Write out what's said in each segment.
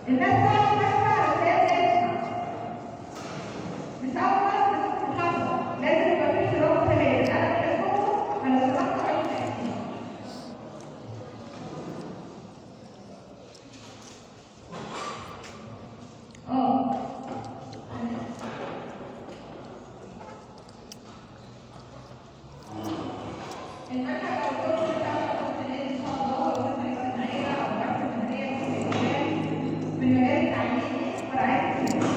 الناس بقى بتسمع وهي بتسمع. مش أول مرة في المحاضرة، لازم يبقى في شراكة تمام. أنا بحبكم، أنا سمعت عايز تحكي. المنهج أو الكورس بتاع الدكتور إن شاء الله هو الخدمة الاجتماعية أو البحث المهنية في المجال التعليمي ورعاية الأطفال.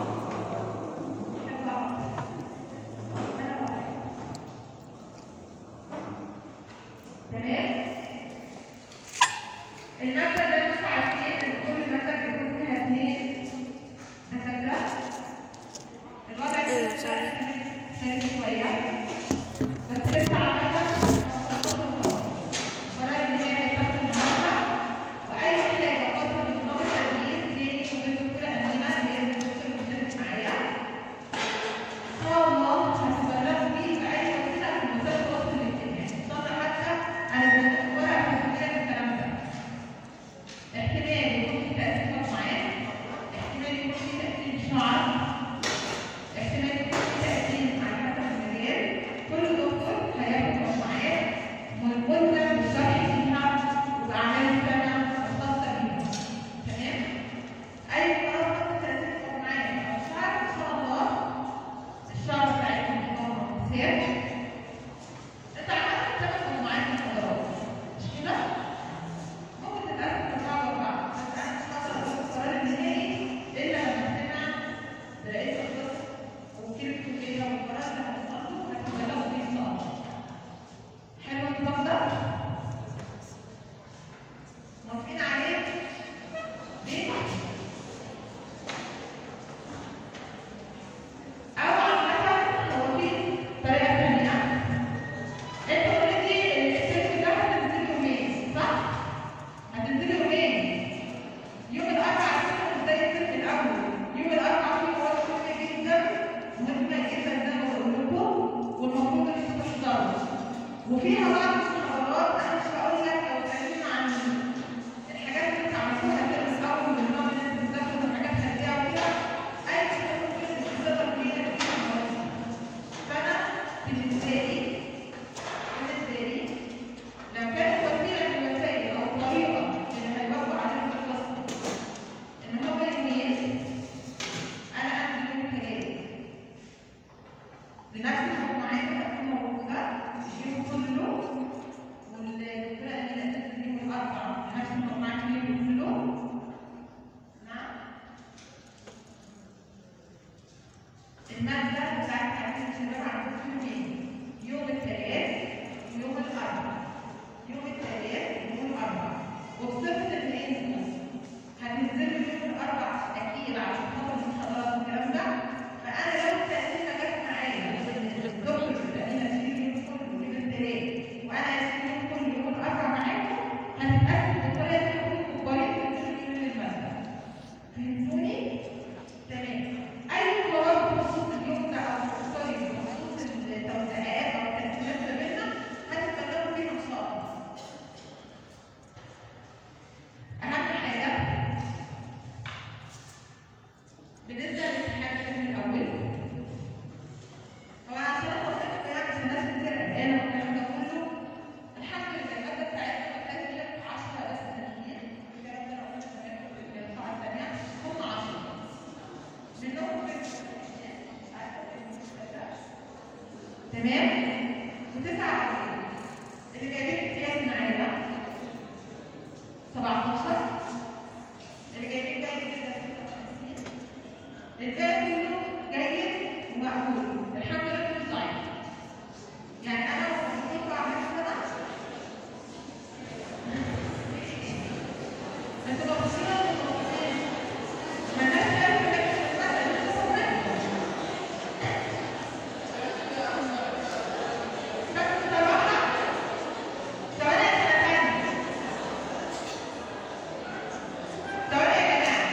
تمام؟ المادة ده مش عارفين إن كل مادة بيكون فيها 2 دكاترة. الوضع كده سهل شوية، بس لسه عملنا ولا إن هي هيتاخد المادة وأي حاجة خاصة بنظام التدريس دي الدكتورة أمينة هي الدكتورة اللي بتدرس معايا. إن شاء الله هتبلغوا بيه بأي وسيلة في وسائل التواصل الاجتماعي. استنى حتى أنا ورقة تسجيل الكلام ده. احتمال يكون في تأثير مجموعات، احتمال يكون في تأثير شعر، احتمال يكون في تأثير على حسب المجال. كل دكتور هياخد مجموعات ملزم بالشرح فيها وبأعمال سنة خاصة بيهم. تمام؟ أي مرة خاصة تأثير مجموعات أو شعر إن شاء الله الشعر بتاعتهم يكون مثال. أنت عملت 8 مجموعات محاضرات، مش كده؟ ممكن تتقسم لأربعة وأربعة، بس أنا مش هقدر أقول القرار النهائي إلا لما أسمع رئيس القسم ووكيل الكلية والقرار اللي هتوصلوا هتبلغوا بيه إن شاء الله. حلو النظام ده؟ موافقين عليه؟ ليه؟ أو عامة هو في طريقة تانية. أنتوا أوريدي الترم ده هتنزلوا يومين، صح؟ هتنزلوا يومين. يوم الأربعاء هتكونوا زي الترم الأول. يوم الأربعاء فيه مواد مهمة جدا، مهمة جدا زي ما بقول لكم، والمفروض إن انتوا تحضروا. وفيها بعض المحاضرات أنا مش هقول لك لو اتكلمنا عن الحاجات اللي انتوا عملتوها الترم الأول والنظام اللي انتوا بتذاكروا وحاجات هتلاقيها وكده، أي حاجة ممكن تقدر فيها تفيد. فأنا بالنسبة لي لو كانت وسيلة من الوسائل أو طريقة اللي هيوافقوا عليها في الفصل إن هما الاثنين أنا أنزل يوم الثلاث بنفس المجموعات اللي هتكون موجودة اليوم كله، والدكتورة أمينة تنزل يوم الأربعاء بنفس المجموعات اليوم كله. نعم. المادة بتاعت تعليم الشباب عندكم يوم الثلاث ويوم الأربعاء. يوم الثلاث ويوم الأربعاء، وبصفة إن أنتوا هتنزلوا يوم الأربعاء أكيد عشان خاطر المحاضرات والكلام ده. فأنا لو التأثير جت معايا الدكتور أمينة تجيب يوم كله يوم الثلاث وأنا أسيب يوم كله يوم الأربعاء معاكم، هنتقسم بالطريقة دي ونكون مجبرين تنزلوا يوم المادة. فهمتوني؟ تمام. أي قرار بخصوص اليوم ده أو بخصوص التوزيعات أو التقسيمات ما بيننا هتتكلموا فيها إن شاء الله. أهم حاجة بالنسبة للامتحان الترم الأول، هو عشان أوضح يعني عشان الناس كتير قلقانة والكلام ده كله، الحمد لله المادة بتاعتنا ما كانتش 10 بس تنين، الكلام ده لو كنا بناخد في القاعة الثانية هم 10 منهم تمام؟ و9 اللي جايبين امتياز معانا 17، اللي جايبين جيد جدا 56، الباقي كله جيد ومقبول. الحمد لله كله صحيح. يعني انا المفروض بعمل كده انتوا باصين للموضوعين مالناش دعوه بالماده اللي لسه بناخدها. بس بصراحه ثواني يا جماعه،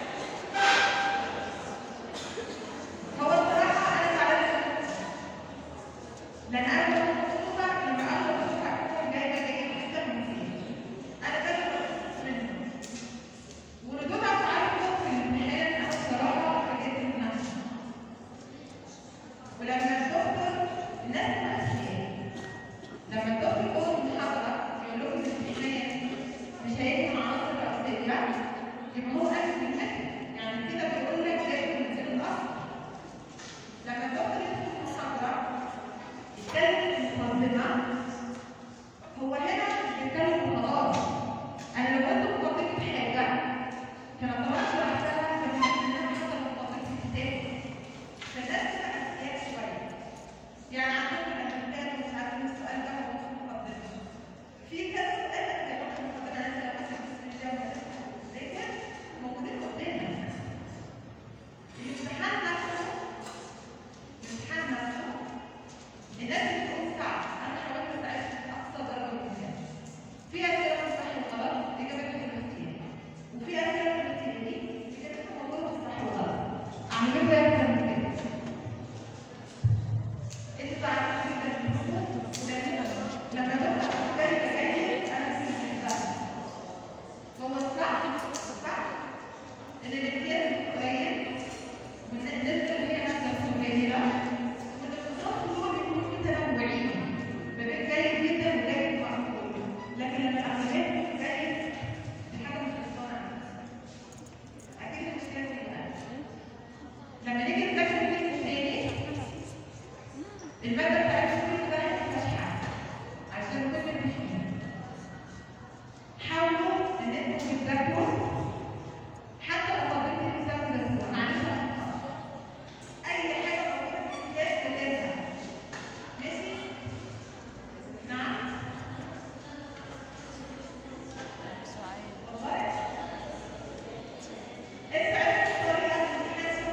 هو الصراحه انا زعلانه لان انا كنت مبسوطه ان اول دفعه هتكون جايبه جيد جدا من فيه. انا كده مبسوطه منه وردودها الناس الأساسية لما الدكتور يقول محاضرة يقول لكم الامتحان مش هيجي مع عناصر رئيسية، يبقى هو قال في الحته يعني كده بيقول لك جاي من الاصل. لما الدكتور يدخل محاضره يتكلم في المقدمه، هو هنا مش بيتكلم خلاص. انا لو كنت مقدمه حاجه كان طبعا شرحتها في ان انا حتى مقدمه الكتاب، فالناس تبقى اساسيات شويه. يعني عندكم الامريكان مش عارفين السؤال ده هو في المقدمه، في كذا سؤال انا جاوبت في المقدمه، انا لو كنت بس لكن موجودين قدامنا. الامتحان نفسه الناس بتقول صعب، انا حاولت اسالك اقصى درجه ممكنه. في اسئله صح وغلط اجابتها الاختياري، وفي اسئله الاختياري اجابتها موجوده في الصح والغلط. اعمل كده اكتر من كده. انت تعرفي كده لما ببقى مختلفه جيد انا في هو الصح ان الامتياز قليل والنسبه اللي هي نسبه قليله والانتصاف دول بيكونوا متنوعين ما بين جيد جدا وجيد مقبول، لكن لما الاغلبيه جيد دي حاجه مش مصطنعه. اكيد المشكله فيها لما نيجي نذاكر الجزء الثاني الماده بتاعتنا كل واحد فيها عشان كل الامتحان حاولوا ان انتم تذاكروا حتى لو فاضلين الكتاب ده معلش اي حاجه موجوده في الكتاب تلاقيها ماشي. نعم والله انت عرفت الطريقه الامتحان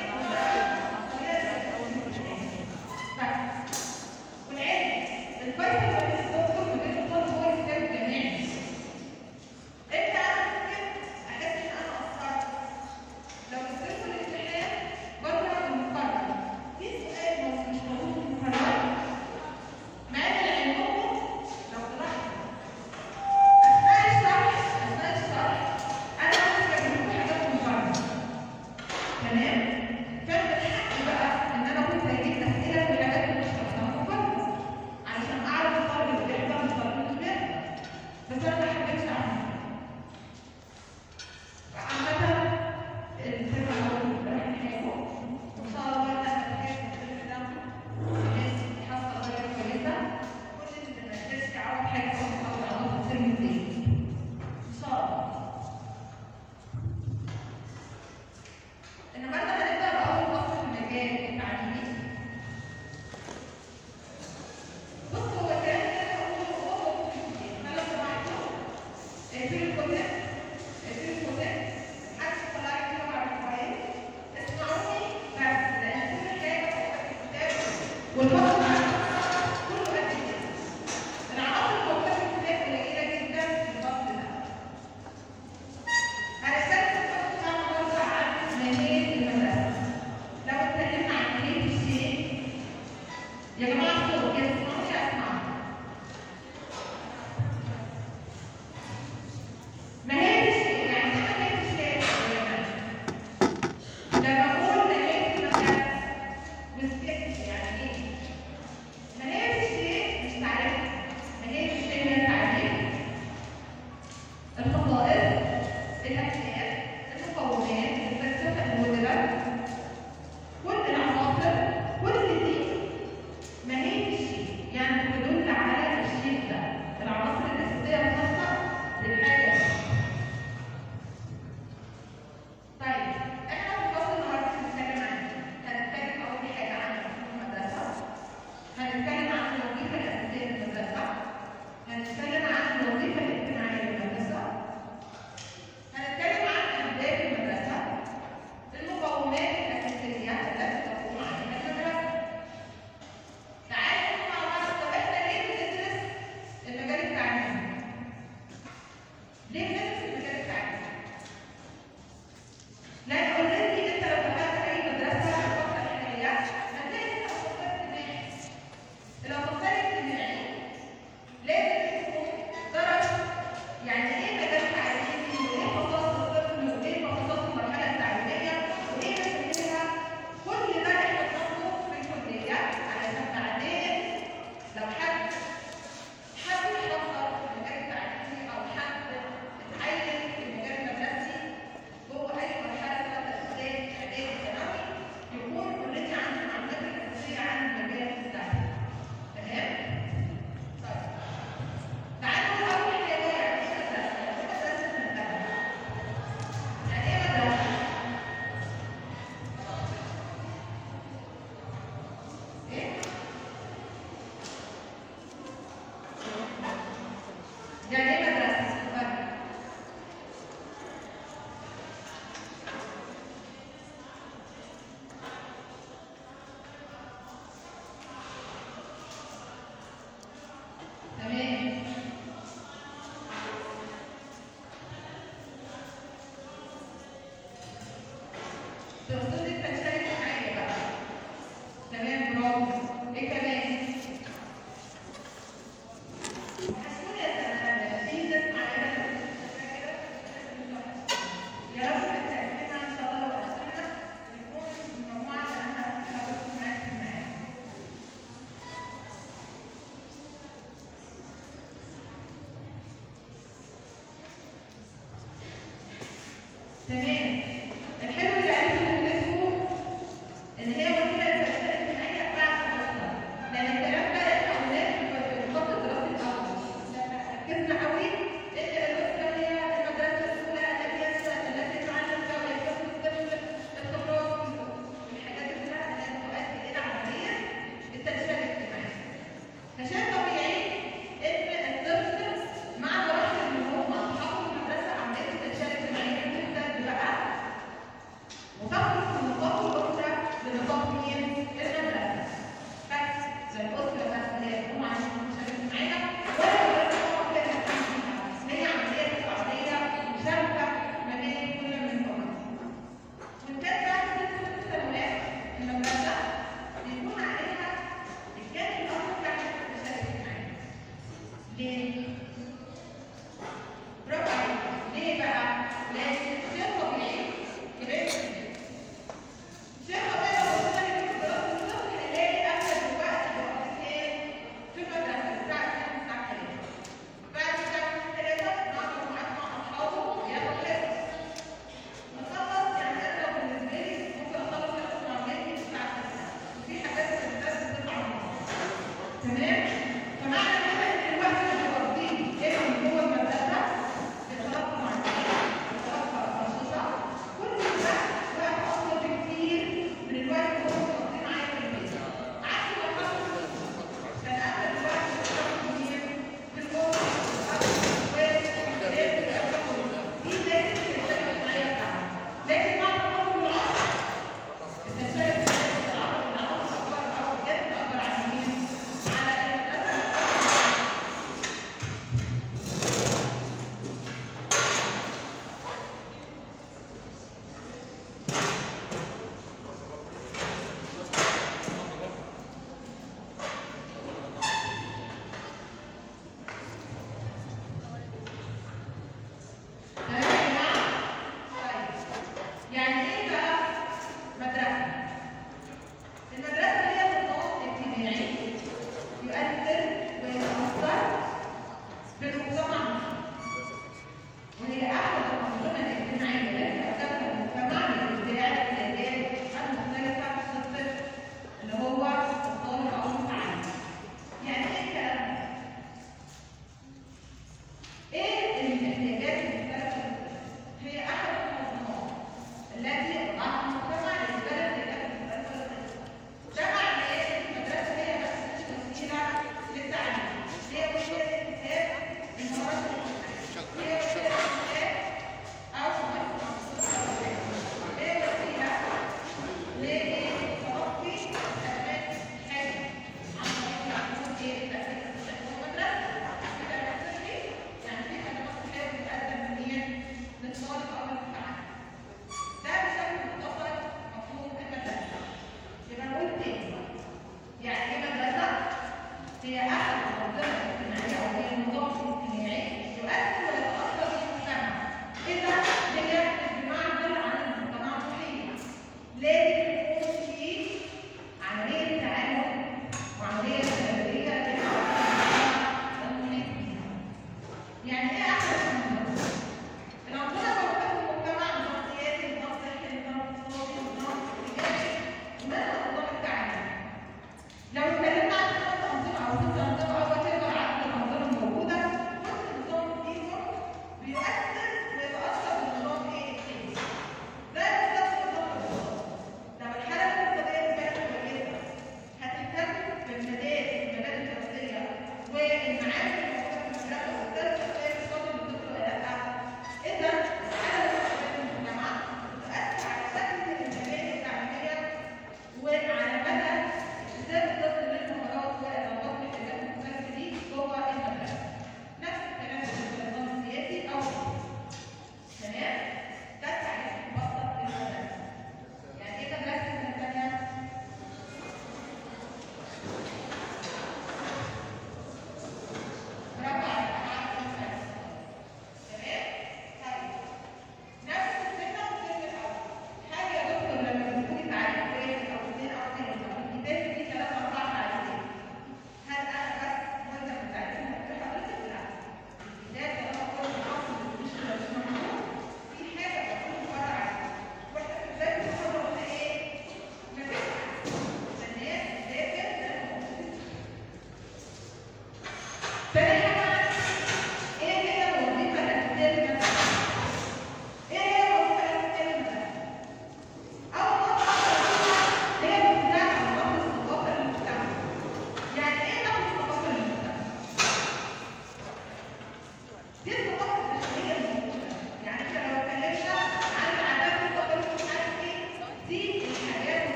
والعلم الفيصل ما بين الدكتور وبين الطالب هو الكتاب الجامعي. انت عارف كده احس ان انا قصرت لو نزلت الامتحان بره المقرر في سؤال مش موجود في المقرر مع ان علمكم لو طلعت اثناء الشرح انا عايز اجيب لكم حاجات من بره تمام. كان من حقي بقى ان انا كنت هجيب اسئله في الحاجات اللي مش شرحتها من بره علشان اعرف الطالب اللي بيحضر من الطالب اللي مش بيحضر، بس انا ما حبيتش اعمل عامة الفكرة الأول راح نحكيه وإن شاء الله بقى نحكي الفيلم ده الناس حاسة درجة كويسة، كل اللي ما قدرش يعرف حاجة أو في الفيلم التاني إن شاء الله. النهارده هنبدأ بأول فصل في المجال التعليمي. بص هو كلام كده هو فلو سمحتوا اقفلوا الكتب محدش يطلع لي كلمه على الموبايل، اسمعوني بس لان كل حاجه موجوده في الكتاب والفصل كله قد كده. العناصر الموجوده في الكتاب قليله جدا في الفصل ده. هنتكلم في الفصل بتاعنا النهارده عن ماهيه المدرسه. لو اتكلمنا عن ماهيه الشيء يا جماعه الصوت كده اسمعوني اسمعوا. ماهيه الشيء يعني ايه ماهيه الشيء؟ لما اقول ماهيه المدرسه وسكت يعني ايه؟ ماهيه الشيء مش تعريف، ماهيه الشيء هي تعريف الخصائص الاشياء المكونات الفلسفه المدرسه كل العناصر كل دي ماهيه الشيء الاسره بس اللي هي تقوم على المشاركه معانا ولا مجرد طبعا كده ان هي عمليه تفاعليه مشاركه ما بين كل من طبعا. وكان بعد 6 سنوات المدرسه بيكون عليها الجانب الاخر بتاع المشاركه معانا. ليه؟ برافو عليك. ليه بقى؟ لان الشيء طبيعي يبقى شيء طبيعي لو قلنا لك في دراسه الطفل هنلاقي اغلب الوقت بيقضي فين؟ في المدرسه الساعه 2 الساعه 3. بعد الساعه 3 نقعد مع اصحابه وياخد حصص. نخلص يعني انا لو بالنسبه لي ممكن اخلص حصص مع ولادي الساعه 5 وفي حاجات في المدرسه بتطلع تمام؟ فمعنى كده ان الوقت اللي بيقضيه ابني جوه المدرسه بيتلقى معلومات بيتلقى انشطه كل ده وقت اطول بكتير من الوقت اللي هو بيقضيه معايا في البيت. عكس ما حصل كان اغلب الوقت بيقضيه كتير في الجوه دي لازم تشتغل معايا بتاعها. لكن مع تطور العصر التشابه في العصر العصر اكبر او بجد اكبر على مين؟ على المدرسه. تمام يا جماعه؟ طيب يعني ايه بقى مدرسه؟ المدرسه هي نظام اجتماعي يؤثر ويتاثر بالمجتمع وهي احد الانظمه الاجتماعيه التي اسسها المجتمع لابداع الاحتياجات المختلفه في الطفل اللي هو الطالب او المتعلم. يعني ايه الكلام ده؟ ايه الاحتياجات المختلفه للطفل؟ هي احد المنظمات التي وضعها المجتمع لابداع الاحتياجات المختلفه للطفل. ده معناه ان المدرسه هي بس مش وسيله للتعليم، هي وسيله لاكتساب المهارات الاجتماعيه، هي وسيله لاكتساب او ممارسه الانشطه الرياضيه، هي وسيله لتلقي الادوات الحاجه عن طريق معلومات التأثير الصحي والمدرسه. كده بيحصل يعني في خدمات صحيه بتقدم منين للطالب او المتعلم. ده بشكل مختصر مفهوم المدرسه. يبقى نقول تاني يعني ايه مدرسه؟ هي احد الانظمه الاجتماعيه او هي النظام الاجتماعي يؤثر ويتاثر بالمجتمع. اذا هي بمعزل عن المجتمع الصحي لازم يكون في عمليه تعاون وعمليه تدريبيه للمحيط بيها. يعني ايه احد الانظمه؟ الانظمه موجوده في المجتمع نظام سياسي، نظام صحي، نظام اقتصادي، نظام تجاري، ومنها نظام التعليم. لو اتكلمنا عن 5 انظمه او 6 انظمه او تقدر عدد الانظمه الموجوده، كل نظام فيهم بيؤثر ويتاثر بالنظام الثاني. زي بالظبط نظام الاقتصاد. لو الحاله الاقتصاديه في بلد كويسه هتهتم بالمدارس الدراسيه والمعامل الموجوده في المدرسه وبالتالي التغذيه الاقتصادي للطفل ولا لا؟ اذا الحاله الاقتصاديه في المجتمع تؤثر على شكل المناهج التعليميه وعلى مدى اكتساب الطفل للمهارات والادوات والاحتياجات المختلفه دي جوه المدرسه. نفس الكلام بالنسبه للنظام السياسي او تمام؟ ده التعريف المبسط للمدرسه. يعني ايه مدرسه من الثانيه؟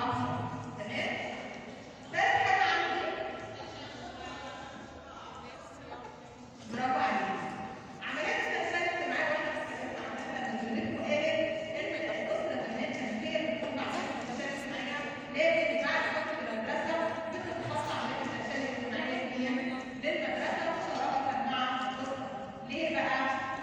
اكثر. تمام؟ ثالث حاجه عندي، برافو عليك، عمليات التنشئه الاجتماعيه. واحنا اتكلمنا عنها لما زميلتكم قالت ان الاسره كمان هي بتكون عمليه التنشئه الاجتماعيه، لكن بعد فتره المدرسه بتتخصص عمليه التنشئه الاجتماعيه دي للمدرسه مشاركه مع الاسره. ليه بقى؟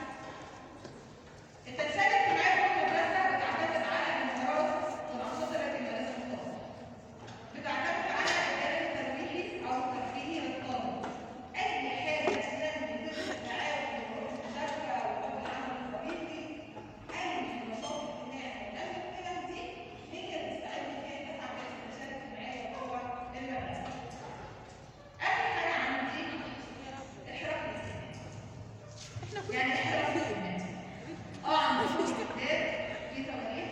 التنشئه الاجتماعيه في المدرسه بتعتمد على المهارات والانشطه التي يمارسها الطالب. بتعتمد على الجانب الترويحي او الترفيهي للطالب. اي حاجه تنمي فكره التعاون والمشاركه والعمل الفريقي، اي نشاط اجتماعي لازم القيم دي هي اللي تستعد فيها الناس عمليه التنشئه الاجتماعيه جوه المدرسه. اخر حاجه عندي احراف الاجتماعي. يعني ايه احراف الاجتماعي؟ عندي كتاب في تواريخ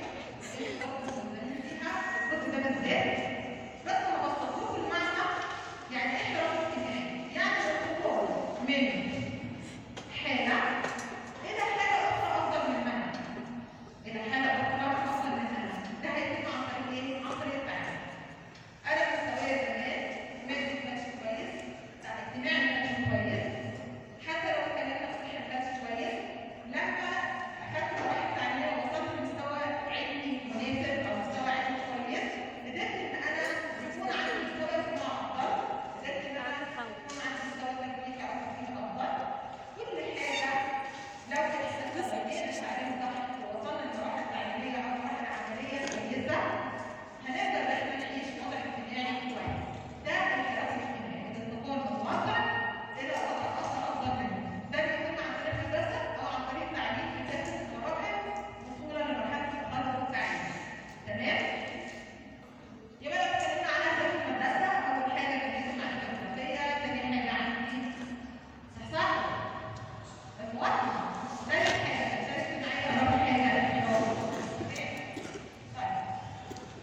الكتب ده بالذات، بس انا بسطته المعنى. يعني ايه احتراف اجتماعي؟ يعني الخروج من حاله الى حاله اخرى افضل منها، الى حاله اخرى افضل منها. ده هيكون عن طريق ايه؟ عن طريق التعليم. انا مستواي زمان مادي ما كانش كويس، اجتماعي ما كانش كويس، حتى لو اتكلمنا في صحه ما كانش كويس. لما اخدت مراحل تعليميه ووصلت لمستوى علمي مناسب او مستوى علمي كويس، قدرت ان انا يكون عندي مستوى اجتماعي افضل، قدرت ان انا يكون عندي مستوى تكنيكي او تفكير افضل. كل حاجه لو احنا التعليم صح ووصلنا لمراحل تعليميه او مراحل عمليه كويسه، هنقدر ان احنا نعيش وضع اجتماعي كويس. ده الانحراف الاجتماعي، الانتقال من واقع الى وضع اخر افضل منه. ده بيكون عن طريق المدرسه او عن طريق تعليم في ذات المراحل وصولا لمرحله التخرج والتعليم. تمام؟ يبقى لو اتكلمنا على اهداف المدرسه، اول حاجه تجهيز المعرفه الجغرافيه، ثاني حاجه عندي صح المواطنه، ثالث حاجه التنشئه الاجتماعيه، رابع حاجه الحوار. طيب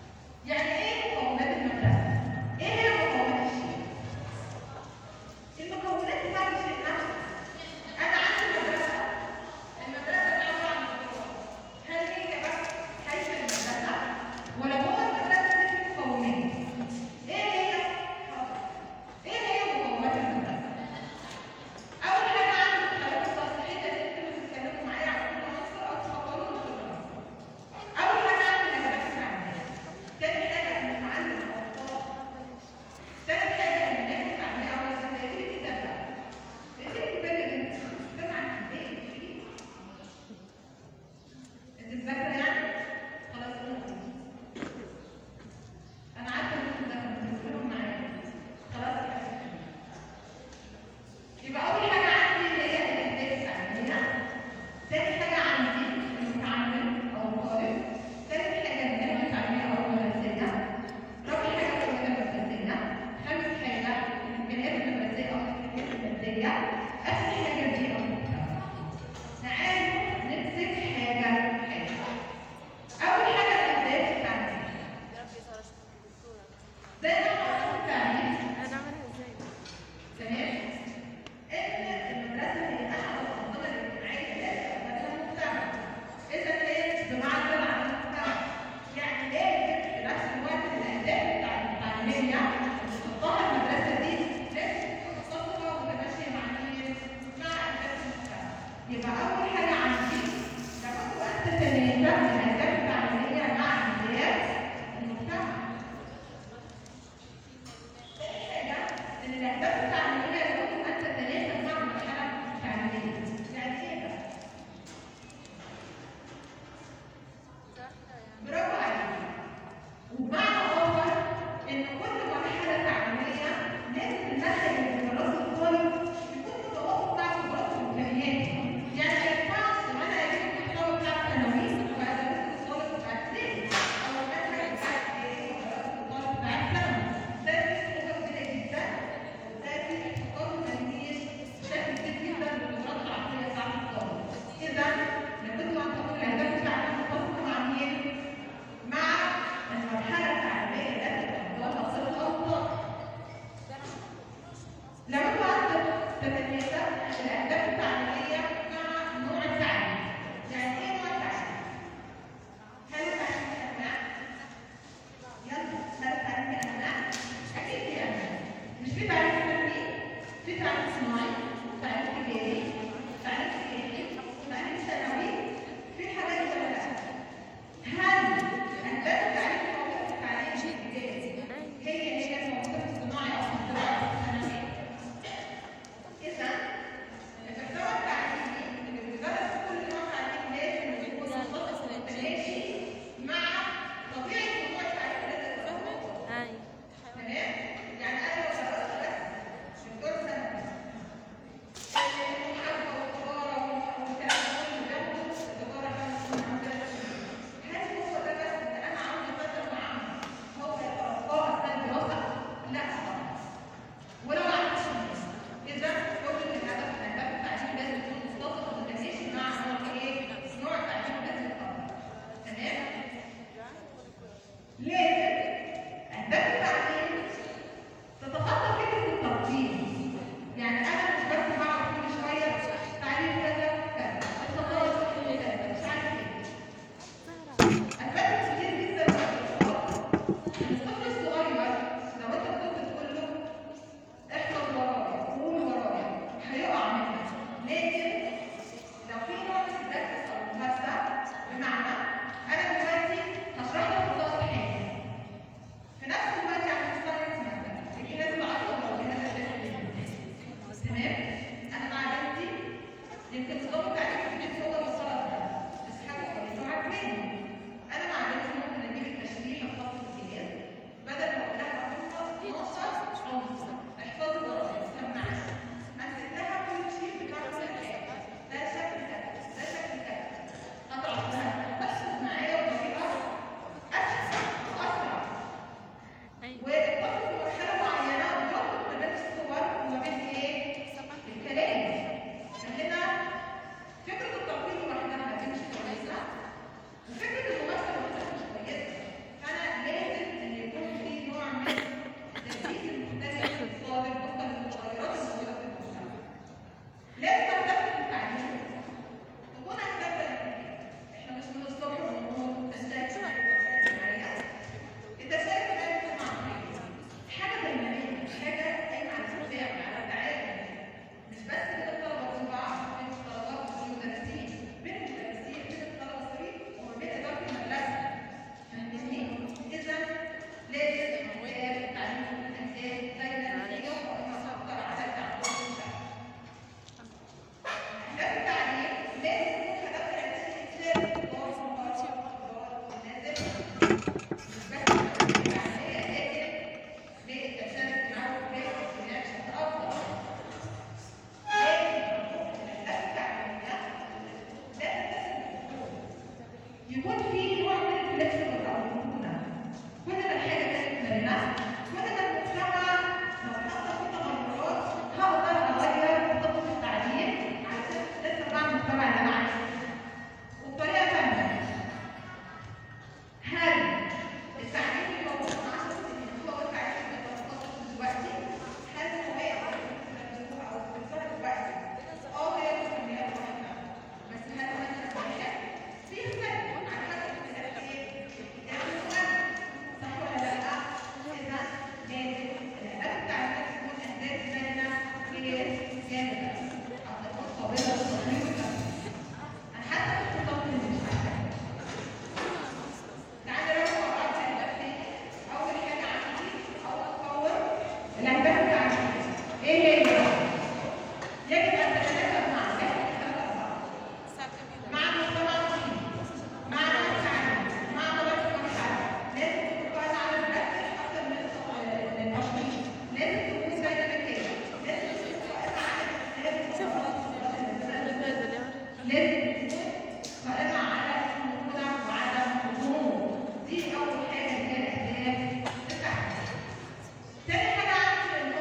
لازم اهداف التعليم تتخطى فكره التنظيم. يعني انا مش بس بعمل كل شويه تعليم كذا كذا الخطوات كذا مش عارف ايه. اثبتت كتير جدا ان الطفل الصغير لو انت كنت تقول له احفظ ورايا قول ورايا هيقع منك. لكن لو في نوع من الدرس او الممارسه، بمعنى انا دلوقتي هشرح لك خطوات الحياه في نفس الوقت يعني الساينس مثلا الجهاز العصبي او الجهاز الدماغي، تمام؟ انا مع بنتي يمكن نظام التعليم في البيت هو الصلاه ده بس حاجه كويسه وعجباني. انا مع بنتي ممكن اجيب التشريح الخاص بالجهاز بدل ما اقول لها احفظي 12 عنصر احفظي ورايا سمعي، امسك لها كل شيء بتاع كل حاجه ده شكل كذا ده شكل كذا هتقعد لها بس معايا بطريقه اسهل واسرع. والطفل في مرحله معينه بيربط ما بين الصور وما بين ايه؟ الكلام. فهنا فكره التلقين لوحدها دي مش كويسه وفكره الممارسه لوحدها مش كويسه. فانا لازم ان يكون في نوع من تدريس المختلف للطالب وفقا للمتغيرات الموجوده في المجتمع. لازم اهداف التعليم تكون اهداف تنمويه. احنا مش من الصبح بنقول تشارك في الوسائل الاجتماعيه. التشارك في الاجتماعيه حاجه ديناميه، حاجه قايمه على التفاعل على التعاون، مش بس بين الطلبه وبين بعض، بين الطلبات والمدرسين، بين المدرسين بين الطلبه الصغيرين وما بين اداره المدرسه. فاهمني؟ اذا لازم اهداف التعليم تكون اهداف دايما قائمه اكثر على التعاون والشغل. اهداف التعليم لازم تكون هدفها الاساسي تشارك الدور والنازل مش بس التعليميه، لكن للتشارك معه في الاجتماع بشكل افضل. لكن الاهداف التعليميه لازم يكون في نوع من الفلكسبل او المرونه. كل ما الحاجه كانت مرنه كل ما المجتمع لو حصل فيه تغيرات هقدر اغير خطه التعليم علشان تناسب مع المجتمع اللي انا عايزه. وبطريقه ثانيه، هل التعليم اللي موجود من 10 سنين هو التعليم اللي بيتخصص دلوقتي؟ هل هو يقدر او بيتصرف دلوقتي؟ هي مسميات واحده بس هل هو نفس واحد؟ في اختلاف على حسب اختلاف ايه؟ السؤال صح ولا لا؟ اذا لازم الاهداف التعليميه تكون اهداف باينه غير جامده او تكون قابله للتطبيق. انا حتى في الخطط اللي مش عارفه. تعالى نراجع مع بعض الاهداف تاني. اول حاجه عندي او اتصور الاهداف التعليميه ايه هي؟ يجب ان تتناسب مع مع المجتمع المحيط، مع التعليم، مع طبيعه المرحله. لازم تكون قائمه على البحث اكثر من التشخيص. لازم تكون ديناميكيه. لازم تكون قائمه على الاختلاف لازم تكون قائمه على المرونه وعدم الغموض. دي اول حاجه اللي هي الاهداف التعليميه. ثاني حاجه عندي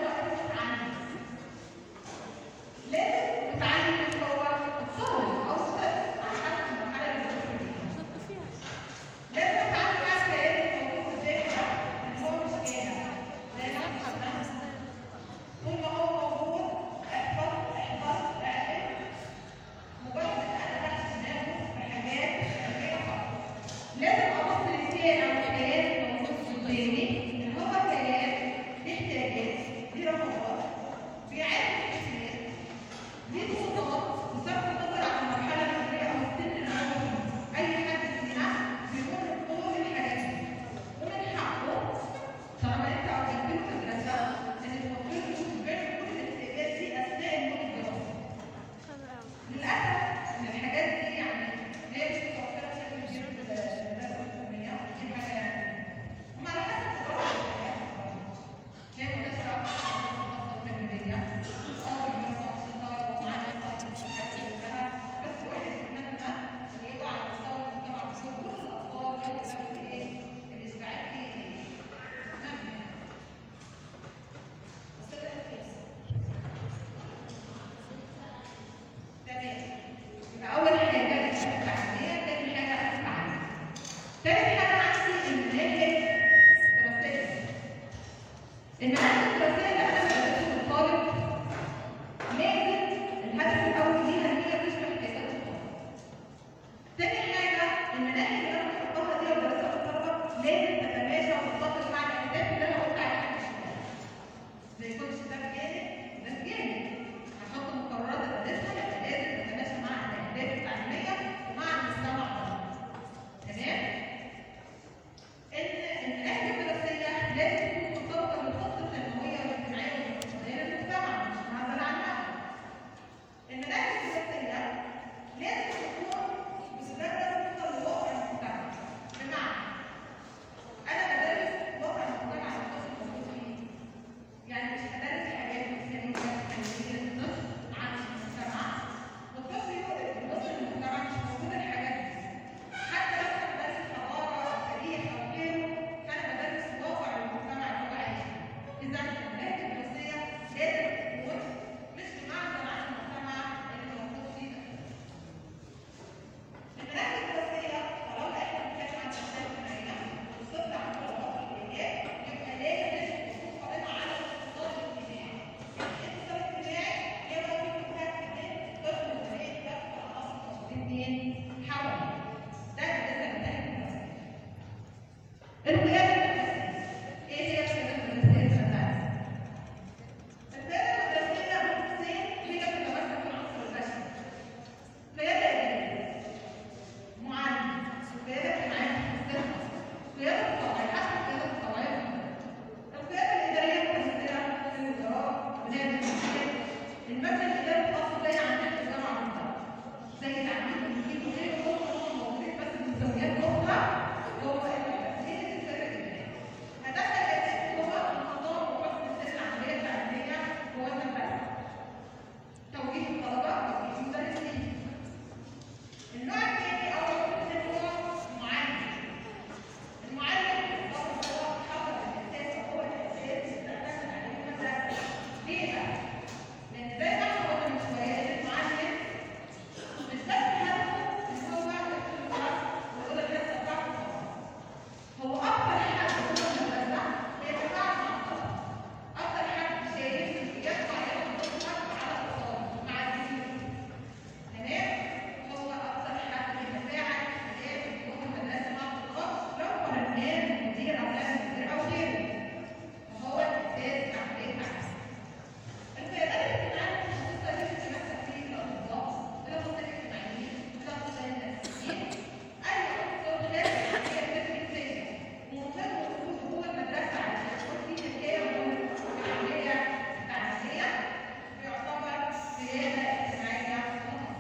القيادة المدرسية. ايه هي القيادة المدرسية بتاعتنا؟ القيادة المدرسية بنقسم هي بتتمثل في العنصر البشري. قيادة إدارية، معلم، قيادة اجتماعية، قيادة تطوعية، حتى القيادة التطوعية. القيادة الإدارية متمثلة في الوزارات، بناء المديريات، المبنى الإداري الخاص زي عندنا في الجامعة بالظبط، زي تعليم التدريب وغيره. هم موجودين بس بمسميات أخرى جوه هي دي القيادة الإدارية. هدفها الأساسي هو النظام وحسن السير العملية التعليمية جوه المدرسة. توجيه الطلبة، توجيه المدرسين. النوع الثاني أو الثاني هو المعلم. المعلم هو الحجر الأساسي وهو الأساس اللي بتعتمد عليه المدرسة. ليه بقى؟ لأن زي ما احنا قلنا من شوية إن المعلم مش بس هدفه إن هو يدخل الكلاس ويقول الحصة بتاعته خلاص. هو أكتر حد جوه المدرسة بيتفاعل مع الطلبة. أكتر حد شايف يرفع ياخد الطلبة على الأطفال مع الجديد. تمام؟ هو أكتر حد بيتفاعل جوه المدرسة مع الطلاب لو قارناه بالمدير أو نائب المدير أو غيره. فهو الأساس لعملية التعليم. القيادات الاجتماعية المتخصصة دي بتتمثل في الأطباء، الأخصائيين الاجتماعيين، الأخصائيين النفسيين، أي أخصائي خارج العملية التدريسية. ومهم وجوده جوه المدرسة عشان يكون في تركيبة العملية التعليمية بيعتبر قيادة اجتماعية متخصصة.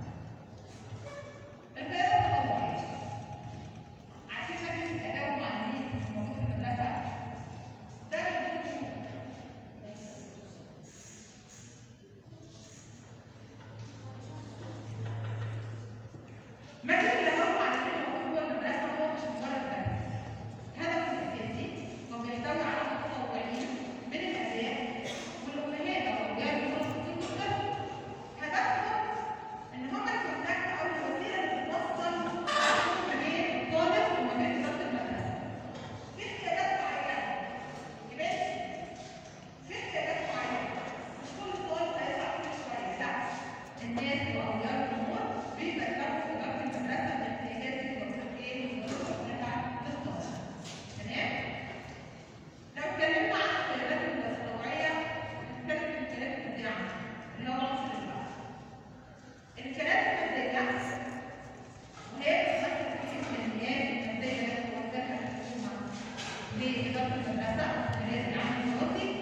القيادة التطوعية. عارفين مجلس الآداب والمعلمين الموجود في المدرسة؟ ده بيكون مجلس الآداب والمعلمين الموجود جوه المدرسة هو مش مجرد درس. هدفه الأساسي هو بيحتوي على متطوعين من الآباء والأمهات أو أولياء الأمور الخاصين بالطفل. هدفهم إن هم الكونتاكت أو الوسيلة اللي بتوصل ما بين الطالب وما بين إدارة المدرسة. في احتياجات معينة يبقى في احتياجات معينة مش كل طالب هيطلع كل شوية، لا. الناس وأولياء الأمور بيبلغوا إدارة المدرسة بالاحتياجات دي وبتوصل إيه وبتوصلها للطالب. تمام؟ لو اتكلمنا عن القيادات التطوعية هنتكلم في القيادات المبدعة اللي هو عنصر البحث. القيادات المبدعة وهي بتمثل في الإمكانيات المادية التي توفرها الحكومة لإدارة المدرسة خلال العام الدراسي